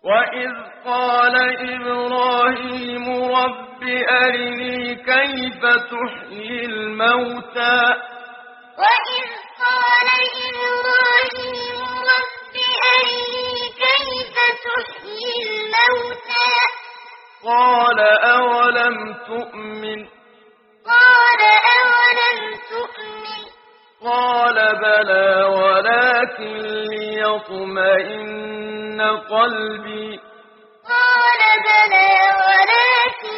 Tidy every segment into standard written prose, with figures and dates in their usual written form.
وإذ قال إبراهيم رب أرني كيف تحيي الموتى وإذ قال إبراهيم رب أرني كيف تحيي الموتى قال أولم تؤمن قال أولم تؤمن قال بلى ولكن ليطمئن قلبي قال بلى ولكن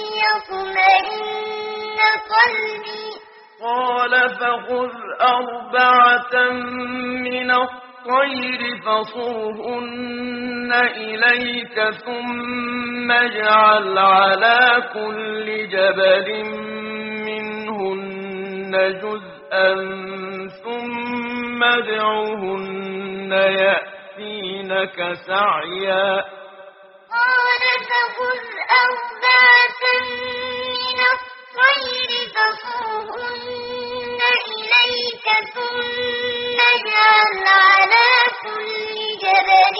ليطمئن قلبي قال فخذ أربعة من الطير فصرهن إليك ثم اجعل على كل جبل منهن جزءا ثم ادعهن يأتينك سعيا قال فخذ أربعة من الطير فصرهن إليك ثم اجعل على كل جبل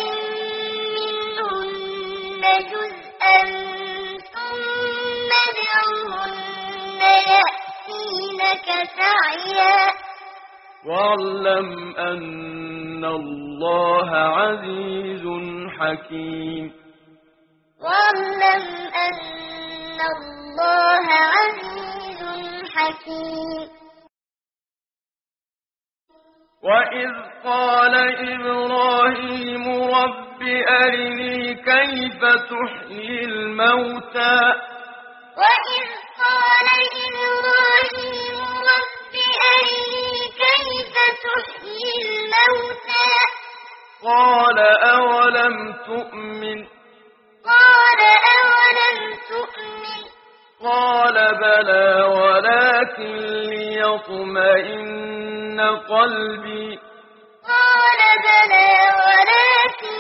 منهن جزءا ثم ادعهن يأتينك سعيا واعلم أن الله عزيز حكيم واعلم أن الله عزيز حكيم وإذ قال إبراهيم رب أرني كيف تحيي الموتى وإذ قال إبراهيم رب أرني كيف تحيي الموتى قال أولم تؤمن قال أولم تؤمن قال بلى ولكن ليطمئن قلبي قال بلى ولكن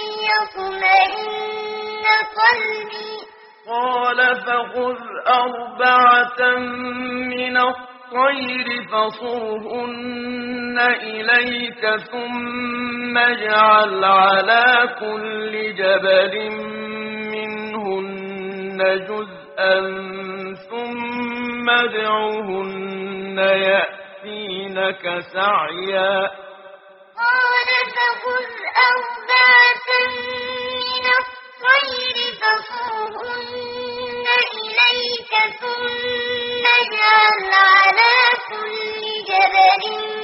ليطمئن قلبي قال فخذ أربعة من الطير فصرهن إليك ثم اجعل على كل جبل منهن جزءا ثم ادعهن يأتينك سعيا قال فخذ أربعة من الطير فصرهن إليك ثم اجعل على كل جبل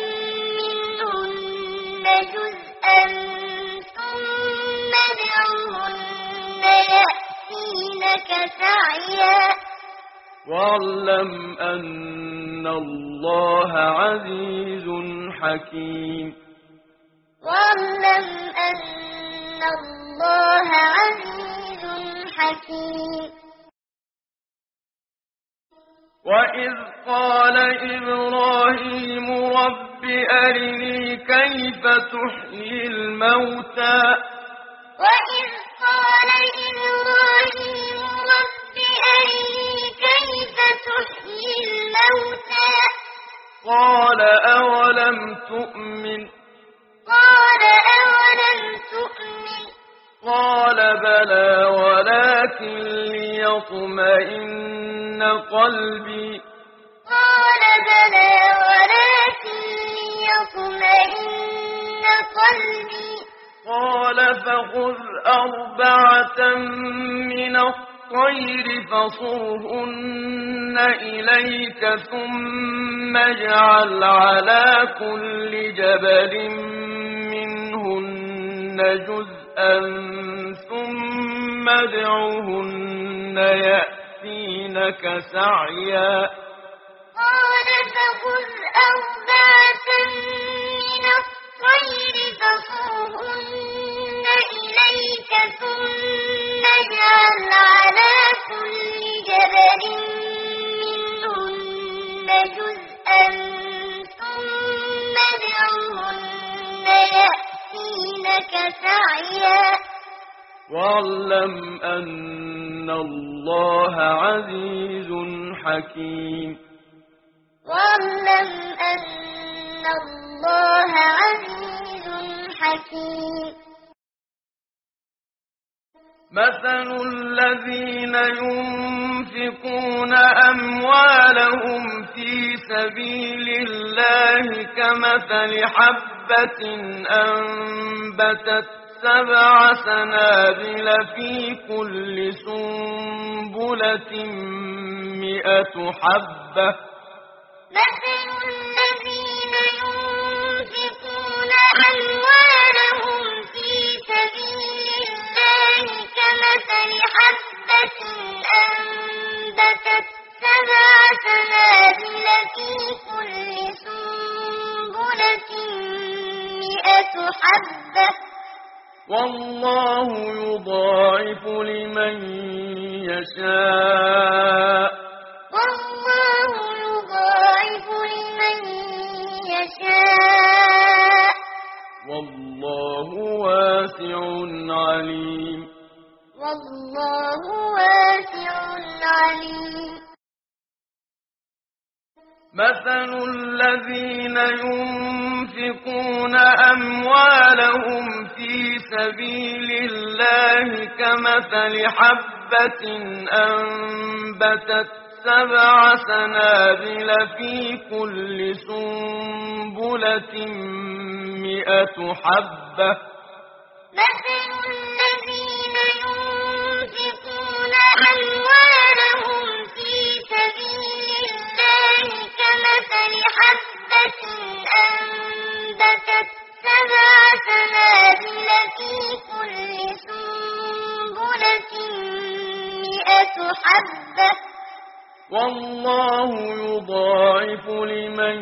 منهن جزءا ثم ادعهن يأتينك سعيا واعلم أن الله عزيز حكيم واعلم أن الله عزيز حكيم وإذ قال إبراهيم رب أرني كيف تحيي الموتى وإذ قال إبراهيم رب أرني كيف تحيي الموتى قال أولم تؤمن قال أولم تؤمن قال بلى ولكن ليطمئن قلبي قال بلى ولكن ليطمئن قلبي قال فخذ أربعة من الطير فصرهن إليك ثم اجعل على كل جبل منهن جزءا ثم ادعهن يأتينك سعيا قال فخذ أربعة من الطير فصرهن إليك ثم اجعل على كل جبل منهن جزءا ثم ادعهن يأتينك سعيا واعلم أن الله عزيز حكيم واعلم أن الله عزيز حكيم مثل الذين ينفقون أموالهم في سبيل الله كمثل حبة أنبتت 7 سنابل في كل سنبلة 100 حبة مثل الذين ينفقون أموالهم في سبيل الله كمثل حبة أنبتت 7 سنابل في كل سنبلة 100 حبة والله يضاعف لمن يشاء والله يضاعف لمن يشاء والله واسع عليم والله واسع عليم مثل الذين ينفقون أموالهم في سبيل الله كمثل حبة أنبتت 7 سنابل في كل سنبلة 100 حبة مثل الذين ينفقون أموالهم في سبيل الله كمثل حبة أنبتت 7 سنابل في كل سنبلة 100 حبة والله يضاعف لمن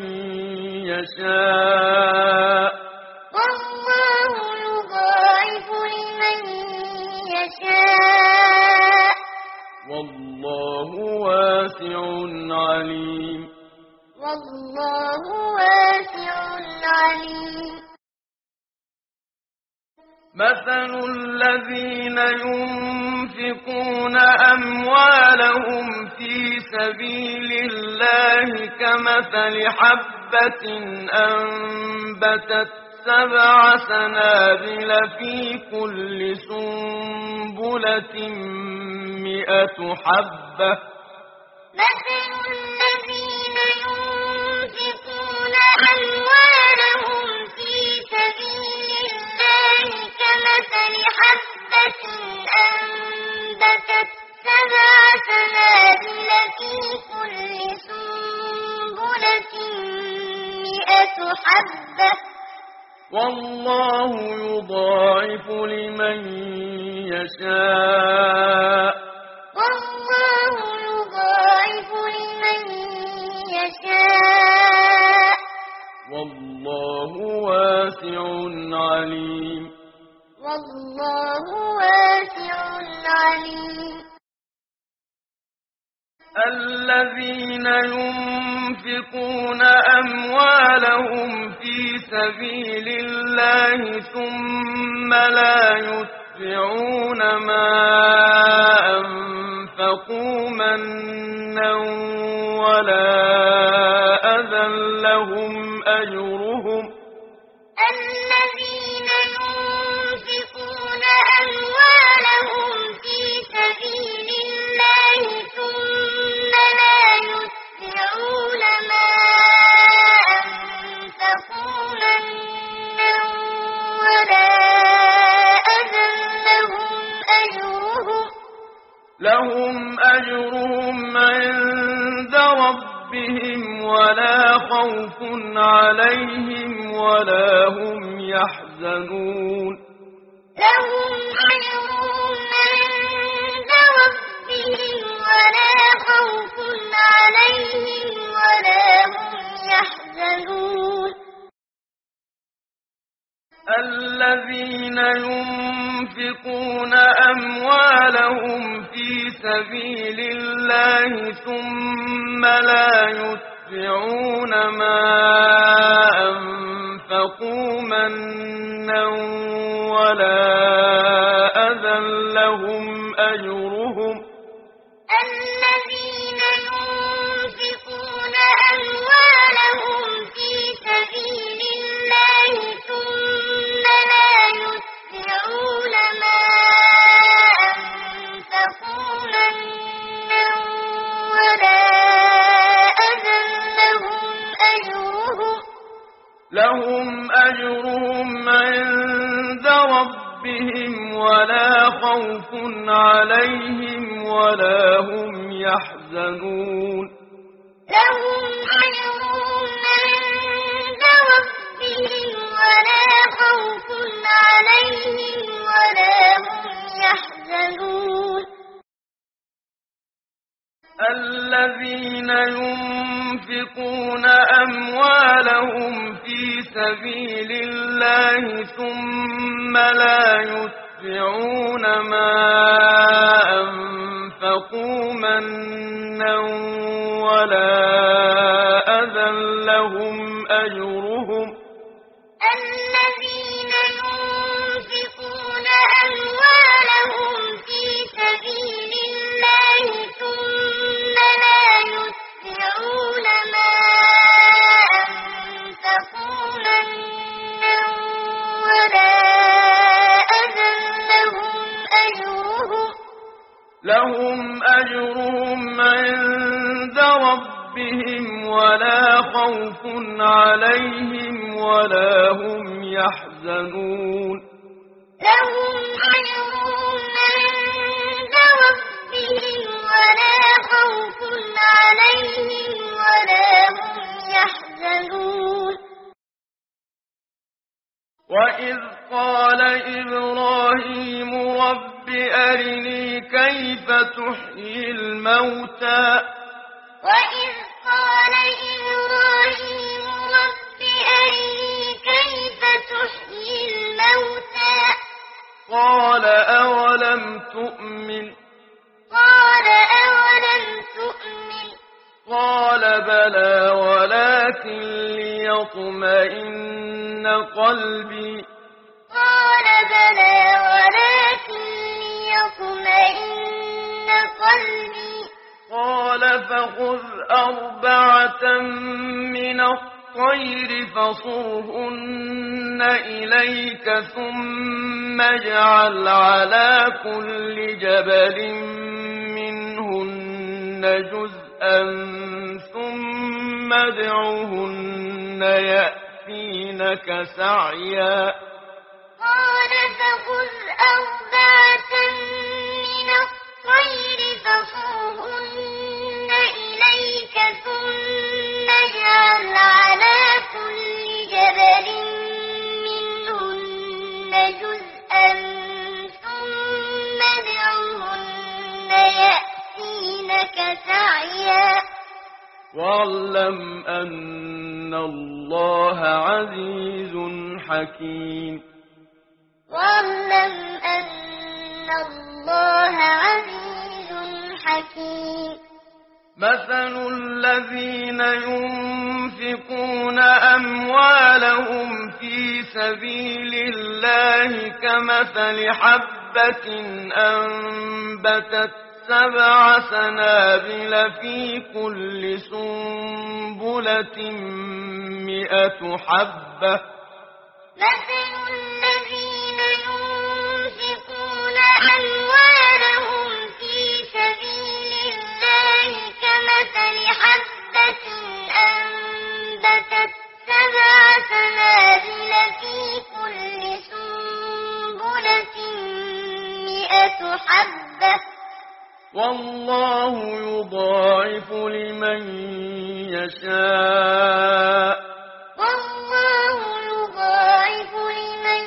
يشاء والله يضاعف لمن يشاء والله واسع عليم والله واسع عليم مثل الذين ينفقون أموالهم في سبيل الله كمثل حبة أنبتت 7 سنابل في كل سنبلة 100 حبة مثل الذين ينفقون أموالهم في سبيل الله كمثل حبة أنبتت 7 سنابل في كل سنبلة 100 حبة والله يضاعف لمن يشاء والله يضاعف لمن يشاء والله واسع عليم والله واسع عليم الذين ينفقون أموالهم في سبيل الله ثم لا يتبعون ما أنفقوا منا ولا أذى لهم أجرهم الذين ينفقون أموالهم في سبيل الله ثم لا يتبعون ما أنفقوا منا ولا أذى لهم أجرهم عند ربهم ولا خوف عليهم ولا هم يحزنون لهم أجرهم عند ربهم ولا خوف عليهم ولا هم يحزنون الذين ينفقون أموالهم في سبيل الله ثم لا يتبعون ما أنفقوا منا ولا أذى لهم أجرهم الذين ينفقون أموالهم في سبيل الله ثم لا يتبعون ما أنفقوا ولا خوف عليهم ولا هم يحزنون لهم أجرهم عند ربهم ولا خوف عليهم ولا هم يحزنون الذين ينفقون أموالهم في سبيل الله ثم لا يتبعون ما أنفقوا منا ولا أذى لهم أجرهم الذين ينفقون أموالهم في سبيل الله ثم لا يتبعون ما أنفقوا منا ولا أذى لهم أجرهم عند ربهم ولا خوف عليهم ولا هم يحزنون لهم أجرهم عند ربهم ولا خوف عليهم ولا هم يحزنون وإذ قال إبراهيم رب أرني كيف تحيي الموتى وإذ قال إبراهيم رب أرني كيف تحيي الموتى قال أولم تؤمن قال أولم تؤمن قال بلى ولكن ليطمئن قلبي قال بلى ولكن ليطمئن قلبي قال فخذ أربعة من الطير فصرهن إليك ثم اجعل على كل جبل منهن جزءا ثم ادعهن يأتينك سعيا قال فخذ أربعة من الطير فصرهن إليك ثم اجعل على كل جبل منهن جزءا ثم ادعهن يأتينك سعيا واعلم أن الله عزيز حكيم واعلم أن الله عزيز حكيم مثل الذين ينفقون أموالهم في سبيل الله كمثل حبة أنبتت 7 سنابل في كل سنبلة 100 حبة مثل الذين ينفقون أموالهم في سبيل الله كمثل حبة أنبتت 7 سنابل في كل سنبلة 100 حبة والله يضاعف لمن يشاء والله يضاعف لمن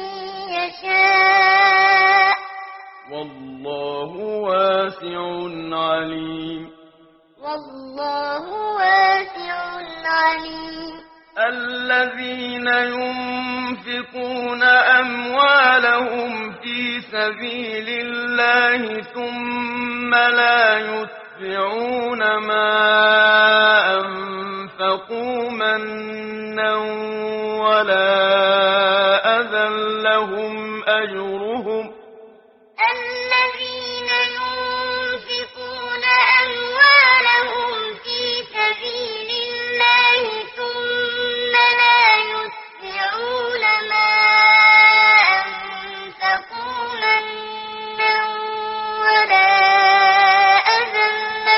يشاء والله واسع عليم والله واسع عليم الذين ينفقون أموالهم في سبيل الله ثم لا يتبعون ما أنفقوا منا ولا أذى لهم أجرهم الذين ينفقون أموالهم في سبيل الله ثم لا يتبعون ما أنفقوا منا ولا أذى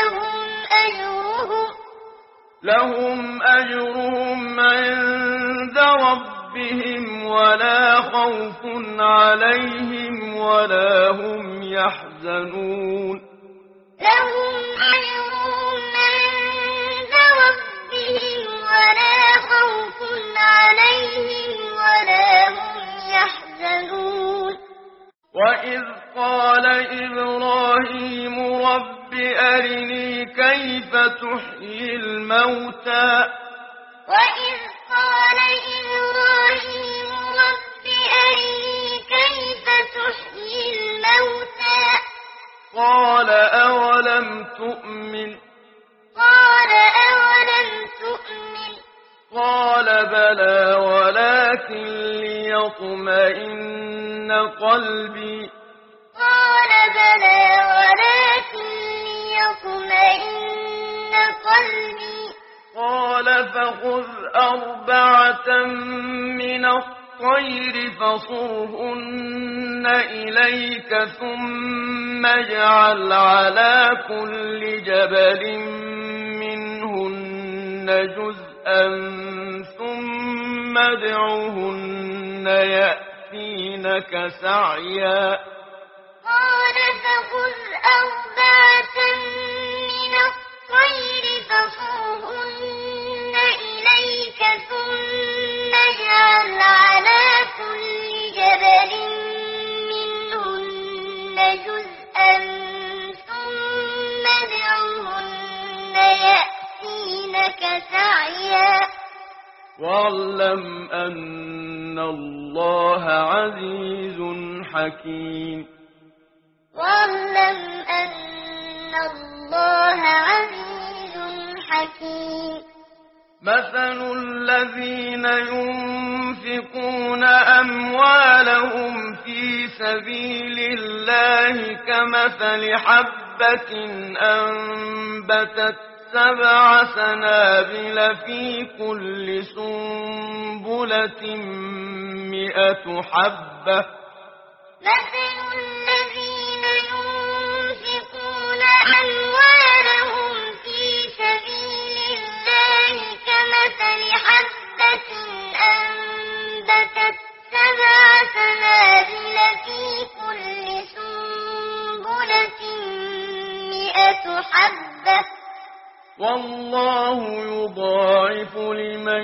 لهم أجرهم عند ربهم ولا خوف عليهم ولا هم يحزنون لهم أجرهم عند ربهم ولا خوف عليهم ولا هم يحزنون وإذ قال إبراهيم رب أرني كيف تحيي الموتى وإذ قال إبراهيم رب أرني كيف تحيي الموتى قال أولم تؤمن قال أولم تؤمن قال بلى ولكن ليطمئن قلبي قال بلى ولكن ليطمئن قلبي قال فخذ أربعة من الطير فصرهن إليك ثم اجعل على كل جبل منهن جزءا ثم ادعهن يأتينك سعيا قال فخذ أربعة من الطير فصرهن إليك ثم اجعل على كل جبل منهن جزءا ثم ادعهن يأتينك سعيا واعلم أن الله عزيز حكيم واعلم أن الله عزيز حكيم مثل الذين ينفقون أموالهم في سبيل الله كمثل حبة أنبتت 7 سنابل في كل سنبلة 100 حبة مثل الذين ينفقون أموالهم في سبيل الله كمثل حبة أنبتت 7 سنابل في كل سنبلة 100 حبة والله يضاعف لمن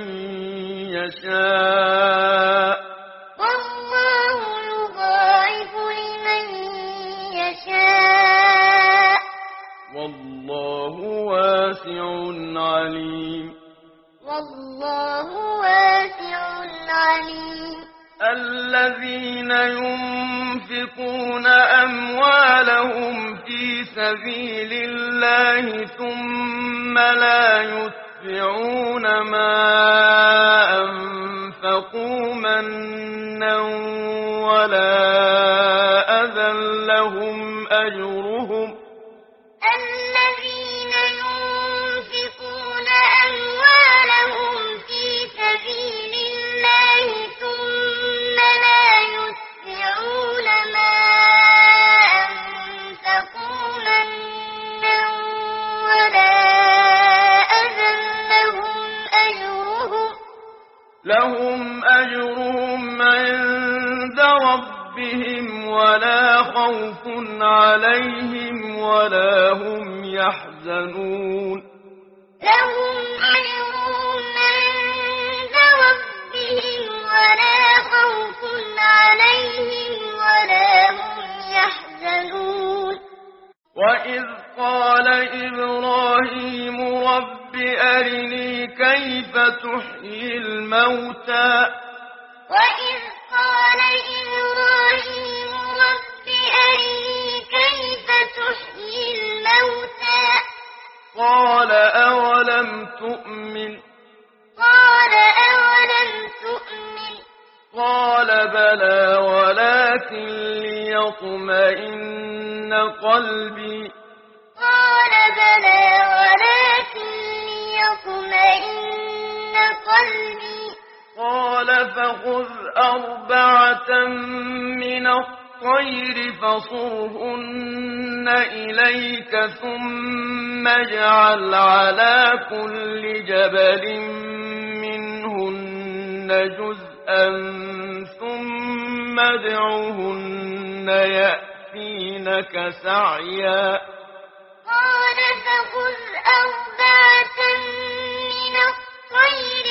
يشاء والله يضاعف لمن يشاء والله واسع عليم والله واسع عليم الذين ينفقون أموالهم في سبيل الله ثم لا يتبعون ما أنفقوا منا ولا أذى لهم أجرهم الذين ينفقون أموالهم في سبيل الله ثم لا يتبعون ما أنفقوا منا ولا أذى لهم أجرهم عند ربهم ولا خوف عليهم ولا هم يحزنون لهم أجرهم عند ربهم ولا خوف عليهم ولا هم يحزنون وإذ قال إبراهيم رب أرني كيف تحيي الموتى وإذ قال إبراهيم رب أرني كيف تحيي الموتى قال أولم تؤمن قال أولم تؤمن قال بلى ولكن ليطمئن قلبي قال بلى ولكن ليطمئن قلبي قال فخذ أربعة من الطير فصرهن إليك ثم اجعل على كل جبل منهن جزءا ثم ثم ادعهن يأتينك سعيا قال فخذ أربعة من الطير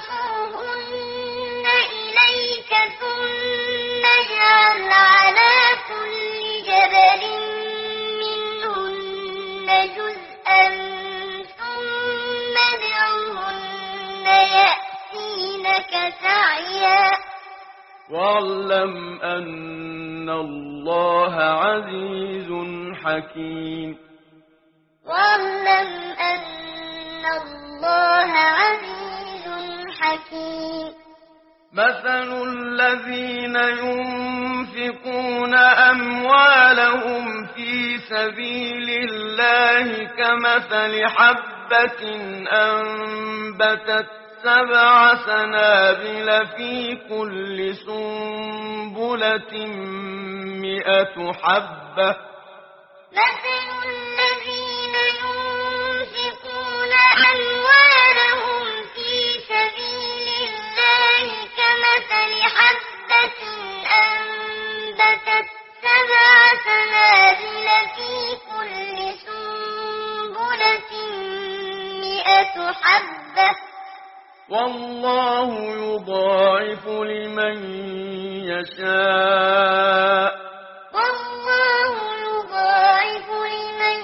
فصرهن إليك ثم اجعل على كل جبل منهن جزءا ثم ادعهن يأتينك سعيا واعلم أن الله عزيز حكيم واعلم أن الله عزيز حكيم مثل الذين ينفقون أموالهم في سبيل الله كمثل حبة أنبتت 7 سنابل في كل سنبلة 100 حبة مثل الذين ينفقون أموالهم في سبيل الله كمثل حبة أنبتت 7 سنابل في كل سنبلة 100 حبة والله يضاعف لمن يشاء والله يضاعف لمن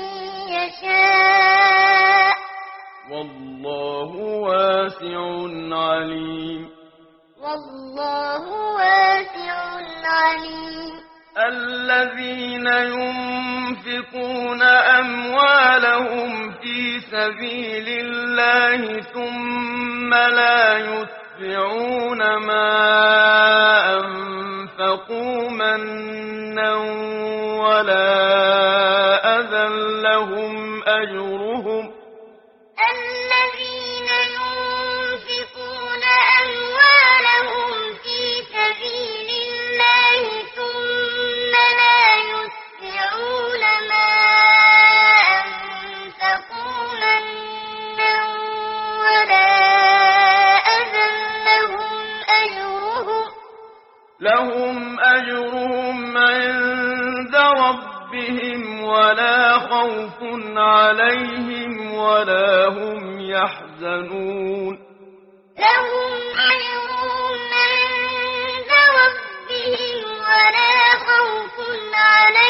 يشاء والله واسع عليم والله واسع عليم الذين ينفقون أموالهم في سبيل الله ثم لا يتبعون ما أنفقوا منا ولا أذى لهم أجرهم الذين ينفقون أموالهم في سبيل الله ثم لا يتبعون ما أنفقوا منا ولا أذى لهم أجرهم عند ربهم ولا خوف عليهم ولا هم يحزنون لهم أجرهم عند ربهم ولا خوف عليهم